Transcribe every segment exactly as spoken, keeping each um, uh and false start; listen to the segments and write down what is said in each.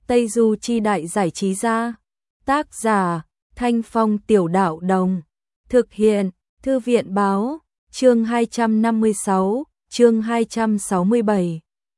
Tây Du Chi Đại Giải Trí Gia. Tác giả Thanh Phong Tiểu Đạo Đồng. Thực hiện Thư viện Báo. Chương hai trăm năm mươi sáu, chương hai trăm sáu mươi bảy.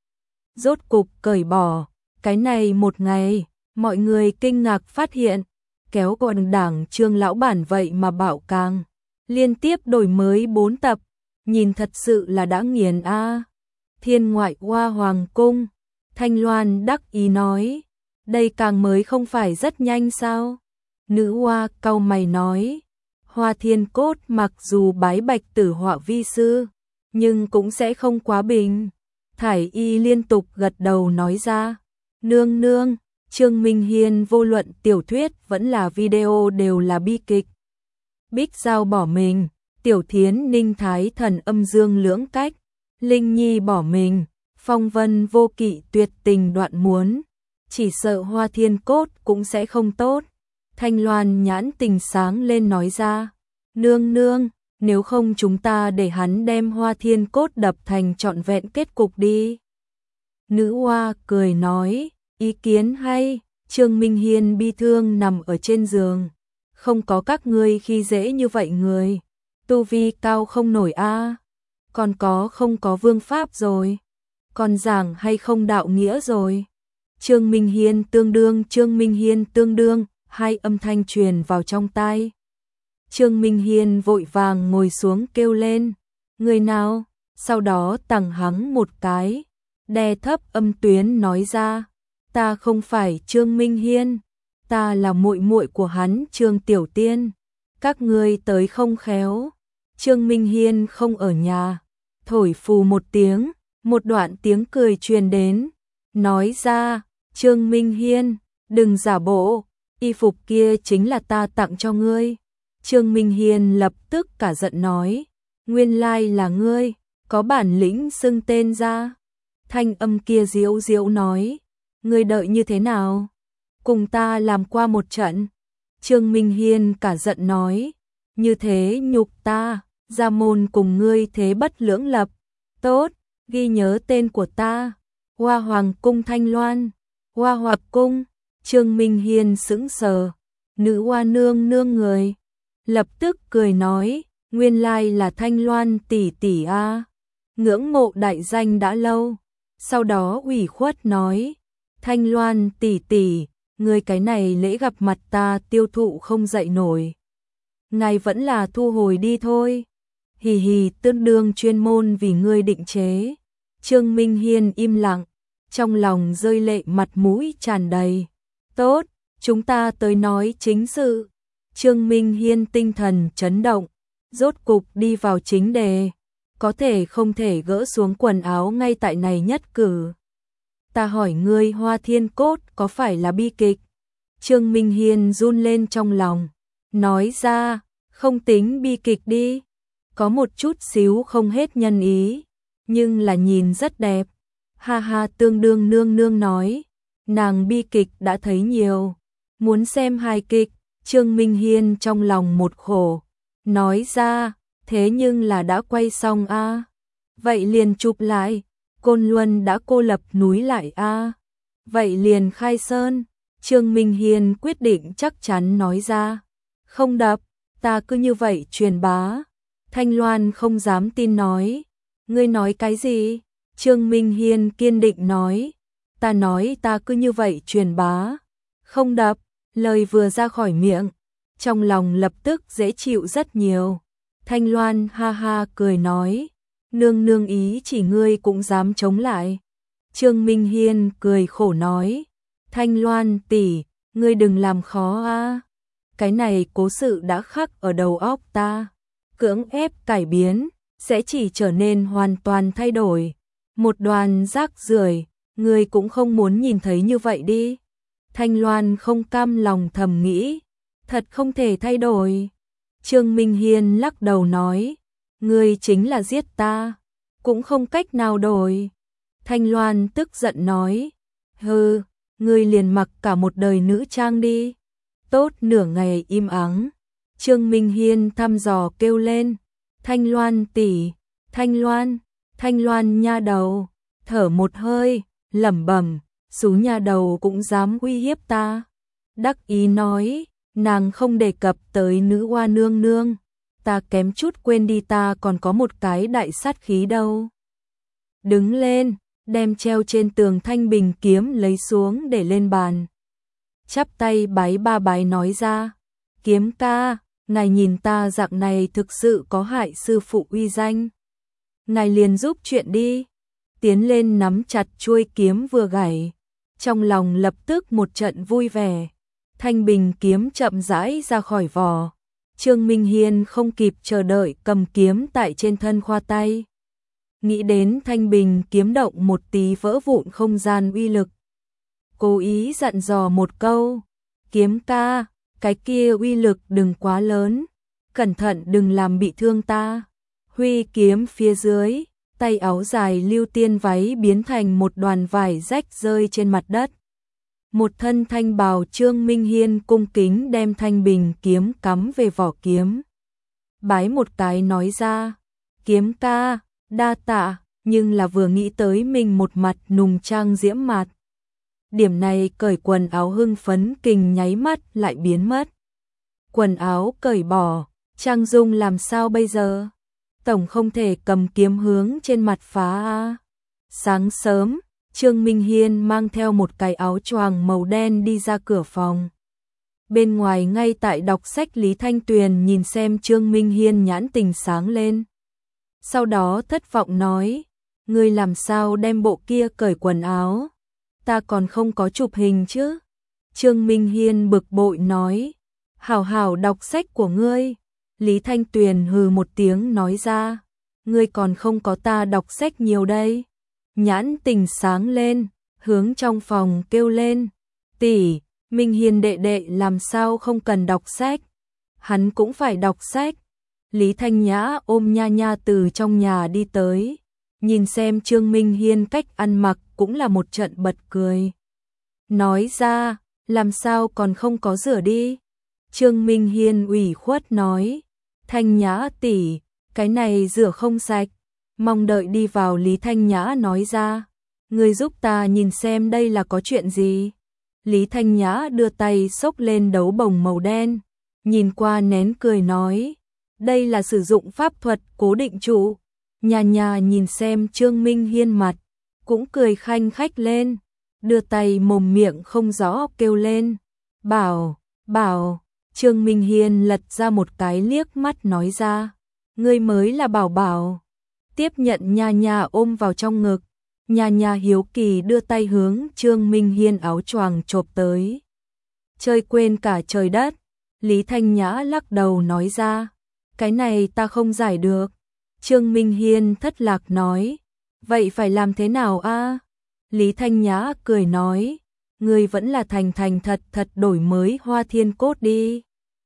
Rốt cục cởi bỏ. Cái này một ngày, mọi người kinh ngạc phát hiện, kéo còn đảng Trương lão bản vậy mà bảo càng liên tiếp đổi mới bốn tập, nhìn thật sự là đã nghiền a. À. Thiên Ngoại Hoa Hoàng Cung, Thanh Loan đắc ý nói, đây càng mới không phải rất nhanh sao? Nữ Hoa cau mày nói, Hoa Thiên Cốt mặc dù bái Bạch Tử Họa vi sư, nhưng cũng sẽ không quá bình. Thải Y liên tục gật đầu nói ra, nương nương, Trương Minh Hiên vô luận tiểu thuyết vẫn là video đều là bi kịch. Bích Giao bỏ mình, Tiểu Thiến Ninh Thái Thần âm dương lưỡng cách, Linh Nhi bỏ mình, Phong Vân vô kỵ tuyệt tình đoạn muốn, chỉ sợ Hoa Thiên Cốt cũng sẽ không tốt. Thanh Loan nhãn tình sáng lên nói ra, nương nương, nếu không chúng ta để hắn đem Hoa Thiên Cốt đập thành trọn vẹn kết cục đi. Nữ Hoa cười nói, ý kiến hay. Trương Minh Hiên bi thương nằm ở trên giường, không có các ngươi khi dễ như vậy người, tu vi cao không nổi a. À. Còn có không có vương pháp rồi, còn giảng hay không đạo nghĩa rồi. Trương Minh Hiên tương đương, Trương Minh Hiên tương đương, hai âm thanh truyền vào trong tai. Trương Minh Hiên vội vàng ngồi xuống kêu lên, người nào, sau đó tằng hắng một cái, đè thấp âm tuyến nói ra, ta không phải Trương Minh Hiên, ta là muội muội của hắn Trương Tiểu Tiên, các ngươi tới không khéo. Trương Minh Hiên không ở nhà, thổi phù một tiếng, một đoạn tiếng cười truyền đến, nói ra, Trương Minh Hiên, đừng giả bộ, y phục kia chính là ta tặng cho ngươi. Trương Minh Hiên lập tức cả giận nói, nguyên lai là ngươi, có bản lĩnh xưng tên ra. Thanh âm kia diễu diễu nói, ngươi đợi như thế nào? Cùng ta làm qua một trận. Trương Minh Hiên cả giận nói, như thế nhục ta, gia môn cùng ngươi thế bất lưỡng lập. Tốt, ghi nhớ tên của ta, Hoa Hoàng Cung Thanh Loan. Hoa Hoàng Cung. Trương Minh Hiên sững sờ, nữ hoa nương nương người. Lập tức cười nói, nguyên lai là Thanh Loan tỷ tỷ a, ngưỡng mộ đại danh đã lâu. Sau đó ủy khuất nói, Thanh Loan tỷ tỷ, người cái này lễ gặp mặt ta tiêu thụ không dậy nổi. Ngài vẫn là thu hồi đi thôi. Hì hì, tương đương chuyên môn vì ngươi định chế. Trương Minh Hiên im lặng, trong lòng rơi lệ mặt mũi tràn đầy. Tốt, chúng ta tới nói chính sự. Trương Minh Hiên tinh thần chấn động, rốt cục đi vào chính đề. Có thể không thể gỡ xuống quần áo ngay tại này nhất cử. Ta hỏi ngươi Hoa Thiên Cốt có phải là bi kịch? Trương Minh Hiên run lên trong lòng, nói ra, không tính bi kịch đi, có một chút xíu không hết nhân ý, nhưng là nhìn rất đẹp. Ha ha, tương đương nương nương nói, nàng bi kịch đã thấy nhiều, muốn xem hài kịch. Trương Minh Hiên trong lòng một khổ, nói ra, thế nhưng là đã quay xong a. À. Vậy liền chụp lại, Côn Luân đã cô lập núi lại a. À. Vậy liền khai sơn. Trương Minh Hiên quyết định chắc chắn nói ra, không đập, ta cứ như vậy truyền bá. Thanh Loan không dám tin nói, ngươi nói cái gì? Trương Minh Hiên kiên định nói, ta nói ta cứ như vậy truyền bá, không đập. Lời vừa ra khỏi miệng, trong lòng lập tức dễ chịu rất nhiều. Thanh Loan ha ha cười nói, nương nương ý chỉ ngươi cũng dám chống lại. Trương Minh Hiên cười khổ nói, Thanh Loan tỷ, ngươi đừng làm khó a. Cái này cố sự đã khắc ở đầu óc ta, cưỡng ép cải biến, sẽ chỉ trở nên hoàn toàn thay đổi. Một đoàn rác rưởi, ngươi cũng không muốn nhìn thấy như vậy đi. Thanh Loan không cam lòng thầm nghĩ, thật không thể thay đổi. Trương Minh Hiên lắc đầu nói, ngươi chính là giết ta, cũng không cách nào đổi. Thanh Loan tức giận nói, hừ, ngươi liền mặc cả một đời nữ trang đi. Tốt, nửa ngày im ắng, Trương Minh Hiên thăm dò kêu lên, Thanh Loan tỷ, Thanh Loan, Thanh Loan nha đầu, thở một hơi, lẩm bẩm, Xú nhà đầu cũng dám uy hiếp ta. Đắc ý nói, nàng không đề cập tới nữ hoa nương nương. Ta kém chút quên đi, ta còn có một cái đại sát khí đâu. Đứng lên, đem treo trên tường thanh bình kiếm lấy xuống để lên bàn. Chắp tay bái ba bái nói ra, kiếm ca, ngài nhìn ta dạng này thực sự có hại sư phụ uy danh. Ngài liền giúp chuyện đi. Tiến lên nắm chặt chuôi kiếm vừa gảy, trong lòng lập tức một trận vui vẻ. Thanh bình kiếm chậm rãi ra khỏi vỏ. Trương Minh Hiên không kịp chờ đợi cầm kiếm tại trên thân khoa tay. Nghĩ đến thanh bình kiếm động một tí vỡ vụn không gian uy lực. Cố ý dặn dò một câu, kiếm ca, cái kia uy lực đừng quá lớn, cẩn thận đừng làm bị thương ta. Huy kiếm phía dưới, tay áo dài lưu tiên váy biến thành một đoàn vải rách rơi trên mặt đất. Một thân thanh bào Trương Minh Hiên cung kính đem thanh bình kiếm cắm về vỏ kiếm. Bái một cái nói ra, kiếm ca, đa tạ, nhưng là vừa nghĩ tới mình một mặt nùng trang diễm mạt. Điểm này cởi quần áo hưng phấn kình nháy mắt lại biến mất. Quần áo cởi bỏ, trang dung làm sao bây giờ? Tổng không thể cầm kiếm hướng trên mặt phá a. Sáng sớm, Trương Minh Hiên mang theo một cái áo choàng màu đen đi ra cửa phòng. Bên ngoài ngay tại đọc sách Lý Thanh Tuyền nhìn xem Trương Minh Hiên nhãn tình sáng lên. Sau đó thất vọng nói, ngươi làm sao đem bộ kia cởi quần áo? Ta còn không có chụp hình chứ. Trương Minh Hiên bực bội nói, hảo hảo đọc sách của ngươi. Lý Thanh Tuyền hừ một tiếng nói ra, ngươi còn không có ta đọc sách nhiều đây. Nhãn tình sáng lên, hướng trong phòng kêu lên, tỷ, Minh Hiên đệ đệ làm sao không cần đọc sách? Hắn cũng phải đọc sách. Lý Thanh Nhã ôm Nha Nha từ trong nhà đi tới, nhìn xem Trương Minh Hiên cách ăn mặc cũng là một trận bật cười. Nói ra, làm sao còn không có rửa đi? Trương Minh Hiên ủy khuất nói, Thanh Nhã tỷ, cái này rửa không sạch. Mong đợi đi vào. Lý Thanh Nhã nói ra, ngươi giúp ta nhìn xem đây là có chuyện gì. Lý Thanh Nhã đưa tay xốc lên đấu bồng màu đen, nhìn qua nén cười nói, đây là sử dụng pháp thuật cố định trụ. Nha Nha nhìn xem Trương Minh Hiên mặt, cũng cười khanh khách lên, đưa tay mồm miệng không rõ kêu lên, bảo, bảo. Trương Minh Hiên lật ra một cái liếc mắt nói ra, ngươi mới là bảo bảo. Tiếp nhận Nha Nha ôm vào trong ngực, Nha Nha hiếu kỳ đưa tay hướng Trương Minh Hiên áo choàng chộp tới. Chơi quên cả trời đất. Lý Thanh Nhã lắc đầu nói ra, cái này ta không giải được. Trương Minh Hiên thất lạc nói, vậy phải làm thế nào a? Lý Thanh Nhã cười nói, ngươi vẫn là thành thành thật thật đổi mới Hoa Thiên Cốt đi.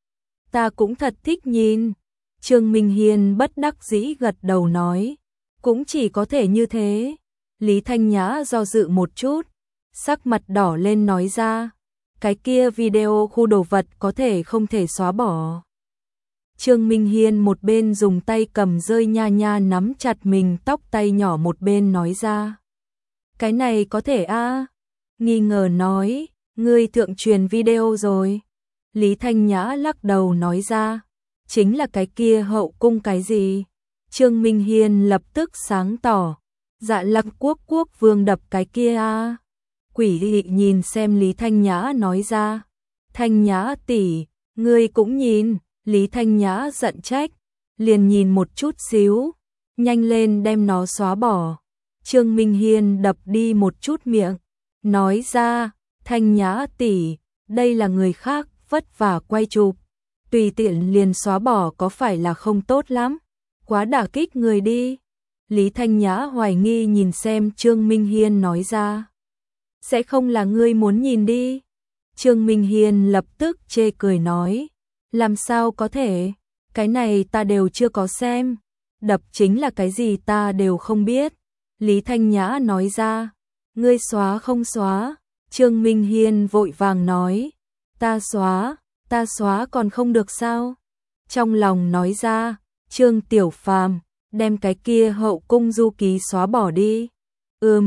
Ta cũng thật thích nhìn. Trương Minh Hiên bất đắc dĩ gật đầu nói, cũng chỉ có thể như thế. Lý Thanh Nhã do dự một chút, sắc mặt đỏ lên nói ra, cái kia video khu đồ vật có thể không thể xóa bỏ. Trương Minh Hiên một bên dùng tay cầm rơi Nha Nha nắm chặt mình tóc tay nhỏ, một bên nói ra, cái này có thể a? À? Nghi ngờ nói, ngươi thượng truyền video rồi. Lý Thanh Nhã lắc đầu nói ra, chính là cái kia hậu cung cái gì? Trương Minh Hiên lập tức sáng tỏ, dạ Lăng Quốc quốc vương đập cái kia a. À? Quỷ dị nhìn xem Lý Thanh Nhã nói ra, Thanh Nhã tỷ, ngươi cũng nhìn. Lý Thanh Nhã giận trách, liền nhìn một chút xíu, nhanh lên đem nó xóa bỏ. Trương Minh Hiên đập đi một chút miệng, nói ra, Thanh Nhã tỷ, đây là người khác vất vả quay chụp, tùy tiện liền xóa bỏ có phải là không tốt lắm, quá đả kích người đi. Lý Thanh Nhã hoài nghi nhìn xem Trương Minh Hiên nói ra, sẽ không là ngươi muốn nhìn đi. Trương Minh Hiên lập tức chê cười nói, làm sao có thể, cái này ta đều chưa có xem, đập chính là cái gì ta đều không biết. Lý Thanh Nhã nói ra, ngươi xóa không xóa? Trương Minh Hiên vội vàng nói, ta xóa, ta xóa còn không được sao? Trong lòng nói ra, Trương Tiểu Phàm, đem cái kia hậu cung du ký xóa bỏ đi. Ừm,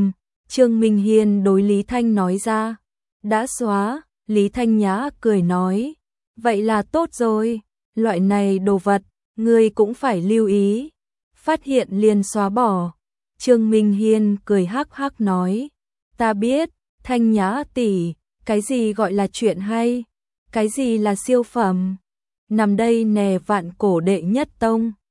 Trương Minh Hiên đối Lý Thanh nói ra. Đã xóa, Lý Thanh Nhã cười nói. Vậy là tốt rồi, loại này đồ vật, ngươi cũng phải lưu ý. Phát hiện liền xóa bỏ. Trương Minh Hiên cười hắc hắc nói. Ta biết, Thanh Nhã tỷ, cái gì gọi là chuyện hay? Cái gì là siêu phẩm? Nằm đây nè vạn cổ đệ nhất tông.